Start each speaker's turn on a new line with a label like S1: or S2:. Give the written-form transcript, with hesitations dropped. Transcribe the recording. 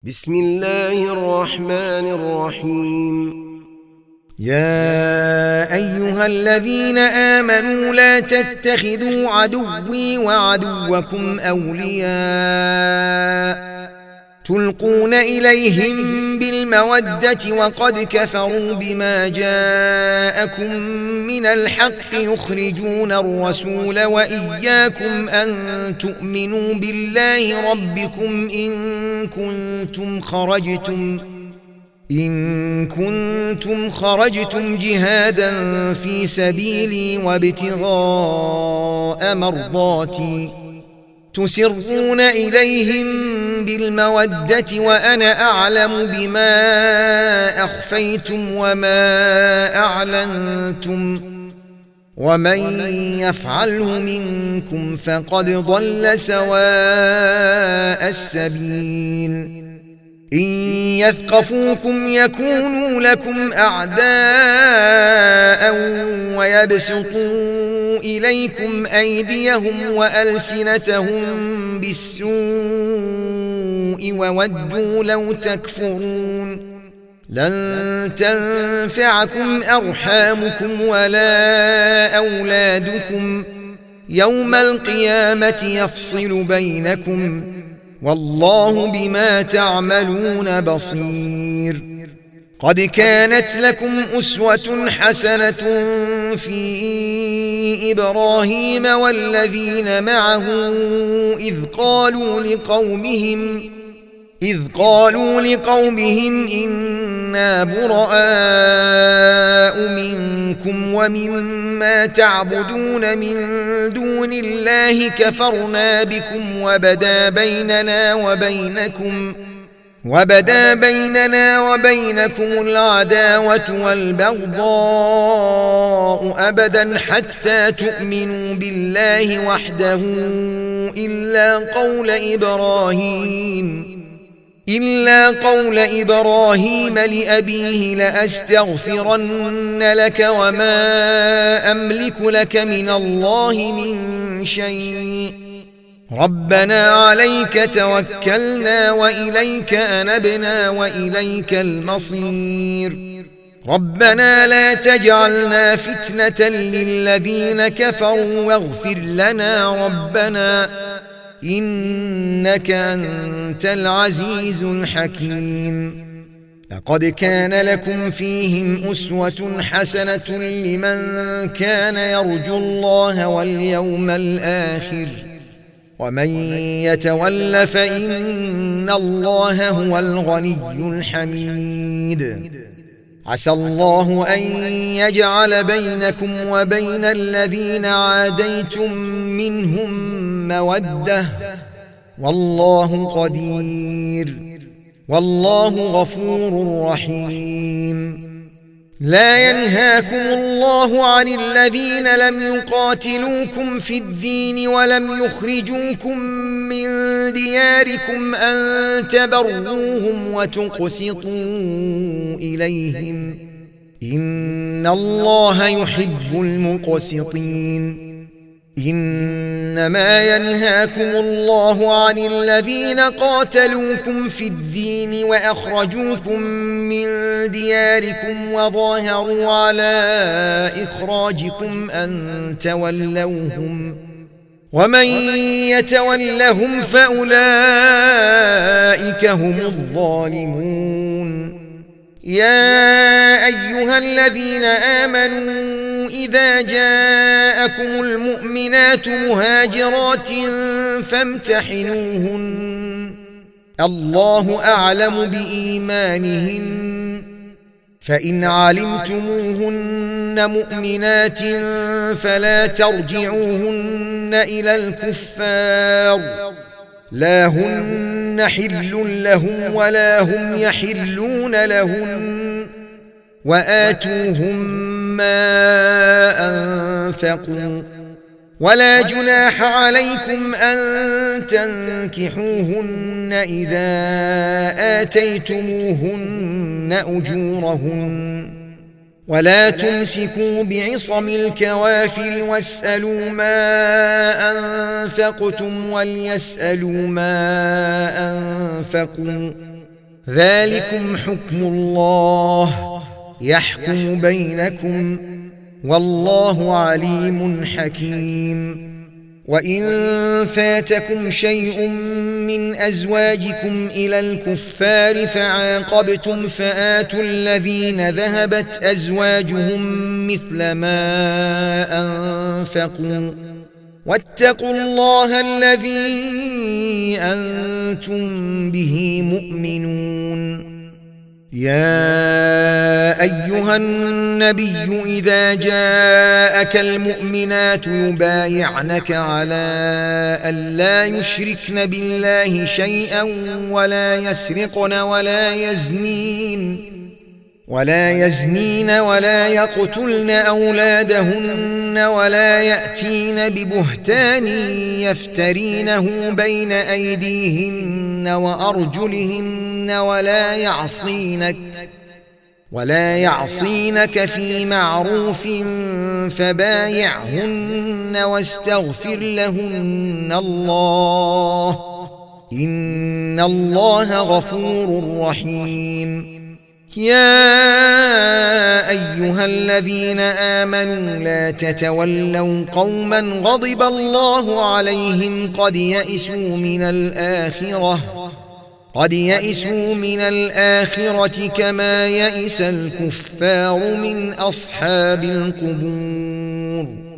S1: بسم الله الرحمن الرحيم.
S2: يا أيها الذين آمنوا لا تتخذوا عدوي وعدوكم أولياء تلقون إليهم بالمودة وقد كفروا بما جاءكم من الحق يخرجون الرسول وإياكم أن تؤمنوا بالله ربكم إن كنتم خرجتم جهادا في سبيلي وابتغاء مرضاتي تسرون إليهم بالمودة وأنا أعلم بما أخفيتم وما أعلنتم ومن يفعله منكم فقد ضل سواء السبيل. إن يثقفوكم يكونوا لكم أعداء ويبسطوا إليكم أيديهم وألسنتهم بالسوء وودوا لو تكفرون. لن تنفعكم أرحامكم ولا أولادكم يوم القيامة يفصل بينكم والله بما تعملون بصير. قد كانت لكم أسوة حسنة في إبراهيم والذين معه إذ قالوا لقومهم إنا براء منكم ومما تعبدون من دون الله كفرنا بكم وبدا بيننا وبينكم العداوة والبغضاء أبدا حتى تؤمنوا بالله وحده إلا قول إبراهيم لأبيه لأستغفرن لك وما أملك لك من الله من شيء ربنا عليك توكلنا وإليك أنبنا وإليك المصير. ربنا لا تجعلنا فتنة للذين كفروا واغفر لنا ربنا إنك أنت العزيز الحكيم. لقد كان لكم فيهم أسوة حسنة لمن كان يرجو الله واليوم الآخر ومن يتول فإن الله هو الغني الحميد. عسى الله أن يجعل بينكم وبين الذين عاديتم منهم مودة والله قدير والله غفور رحيم. لا ينهاكم الله عن الذين لم يقاتلوكم في الدين ولم يخرجوكم من دياركم أن تبروهم وتقسطوا إليهم إن الله يحب المقسطين. إنما ينهاكم الله عن الذين قاتلوكم في الدين وأخرجوكم من دياركم وظاهروا على إخراجكم أن تولوهم ومن يتولهم فأولئك هم الظالمون. يا أيها الذين آمنوا إذا جاءكم المؤمنات مهاجرات فامتحنوهن الله أعلم بإيمانهن فإن علمتموهن مؤمنات فلا ترجعوهن إلى الكفار لا هن حل لهم ولا هم يحلون لهن وآتوهم ما أنفقوا ولا جناح عليكم أن تنكحوهن إذا آتيتموهن أجورهن ولا تمسكوا بعصم الكوافر واسألوا ما أنفقتم وليسألوا ما أنفقوا ذلكم حكم الله يحكم بينكم والله عليم حكيم. وإن فاتكم شيء من أزواجكم إلى الكفار فعاقبتم فآتوا الذين ذهبت أزواجهم مثل ما أنفقوا واتقوا الله الذي أنتم به مؤمنون. يا أيها النبي إذا جاءك المؤمنات يبايعنك على ألا يشركن بالله شيئا ولا يسرقن ولا يزنين ولا يقتلن أولادهن ولا يأتين ببهتان يفترينه بين أيديهن وأرجلهن ولا يعصينك في معروف فبايعهن واستغفر لهن الله إن الله غفور رحيم. يا أيها الذين آمنوا لا تتولوا قوما غضب الله عليهم قد يئسوا من الآخرة كما يئس الكفار من أصحاب القبور.